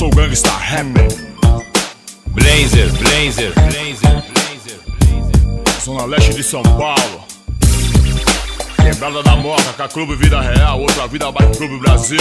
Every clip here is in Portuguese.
sou gangsta rapper. Blazer. Zona Leste de São Paulo. Quebrada da Moca, com a Clube Vida Real, outra vida Bike Clube Brasil.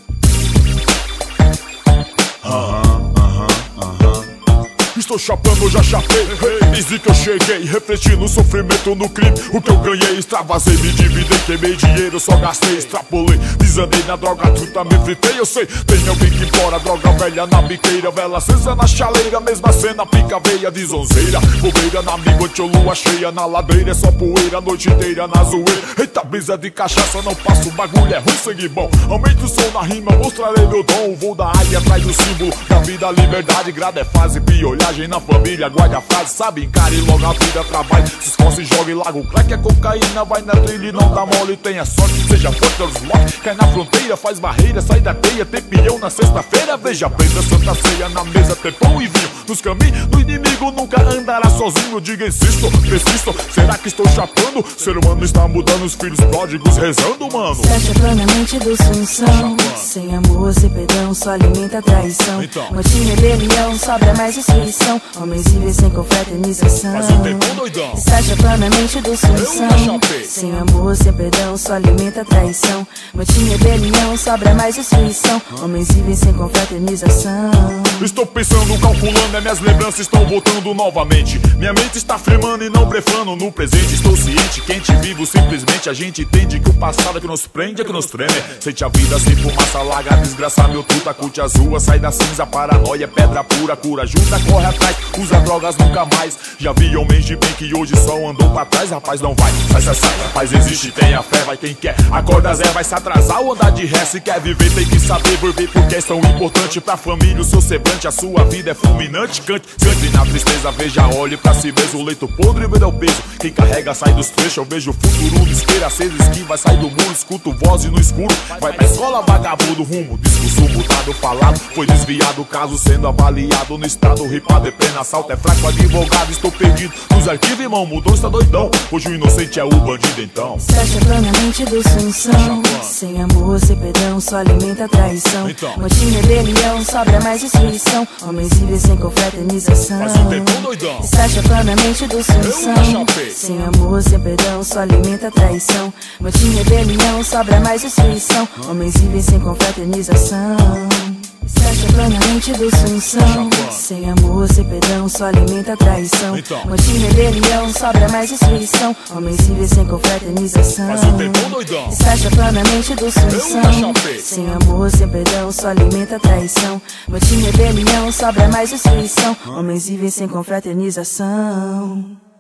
Estou chapando, eu já chapei, desde que eu cheguei, refleti no sofrimento, no crime. O que eu ganhei, extravasei, me dividei, queimei dinheiro, só gastei, extrapolei, desandei na droga, truta, me fritei. Eu sei, tem alguém que impora droga velha na biqueira, vela acesa na chaleira, mesma cena, pica veia de zonzeira, bobeira na amigo, lua cheia na ladeira, é só poeira a noite inteira na zoeira. Eita brisa de cachaça, não passo, bagulho é ruim, sangue bom. Aumenta o som na rima, mostrarei meu dom. O voo da águia atrás do símbolo da vida, liberdade, grada é fase, piolhagem na família, guarda a frase, sabe, encare logo a vida, trabalho, se esforça e joga e larga o crack, é cocaína, vai na trilha e não dá mole, tenha sorte, seja forte pelos lotes, cai na fronteira, faz barreira, sai da teia, tem peão na sexta-feira, veja prenda, santa ceia na mesa, tem pão e vinho, nos caminhos do inimigo nunca andará sozinho, diga insisto, persisto, será que estou chapando? Ser humano está mudando, os filhos pródigos rezando, mano. Se acha plenamente do sunção, sem amor, sem perdão, só alimenta a traição. Então. Motim, rebelião, sobra mais destruição. Homens vivem sem confraternização. Faz um tempão, doidão. Se acha plenamente do Eu já sunção, chapei. sem amor, sem perdão, só alimenta a traição. Motim, rebelião, sobra mais destruição. Homens vivem sem confraternização. Estou pensando, calculando, minhas lembranças estão voltando novamente. Minha mente está firmando e não blefando no presente. Estou ciente, quente, vivo, simplesmente a gente entende que o passado é que nos prende, é que nos treme. Sente a vida sem fumaça, larga, desgraça, meu truta, curte as ruas, sai da cinza, paranoia, pedra pura, cura, ajuda, corre atrás, usa drogas nunca mais. Já vi homens de bem que hoje só andou pra trás, rapaz, não vai, sai, rapaz, existe, tenha fé, vai quem quer, acorda Zé, vai se atrasar ou andar de ré, se quer viver tem que saber viver, porque é tão importante pra família, o seu semblante, a sua vida é fulminante, cante, sempre na tristeza, veja, olhe pra si mesmo, o leito podre, vê o peso, quem carrega sai dos trechos, eu vejo o futuro, isqueira acesa, esquiva, sai do muro, escuto voz no escuro, vai pra escola, vagabundo, rumo, discurso mudado, falado, foi desviado, caso sendo avaliado no estado, ripado, é pleno assalto, é fraco, advogado, estou perdido nos arquivos, irmão, mudou, está doidão, hoje o inocente é o bandido, então. Se acha plenamente do sunção, sem amor, sem perdão, só alimenta a traição. Então. Motim, rebelião, sobra mais destruição. Homens vivem sem confraternização. Faz um tempão, doidão. Se acha plenamente do Eu já sunção, chapei. sem amor, sem perdão, só alimenta a traição. Motim, rebelião, sobra mais destruição. Homens vivem sem confraternização. Se acha plenamente do sunção, sem amor, sem perdão, só alimenta a traição. Então. Motim, rebelião, sobra mais destruição. Homens vivem sem confraternização. Faz um tempão, doidão. Se acha plenamente do já sunção, chapei. sem amor, sem perdão, só alimenta a traição. Motim, rebelião, sobra mais destruição. Homens vivem sem confraternização.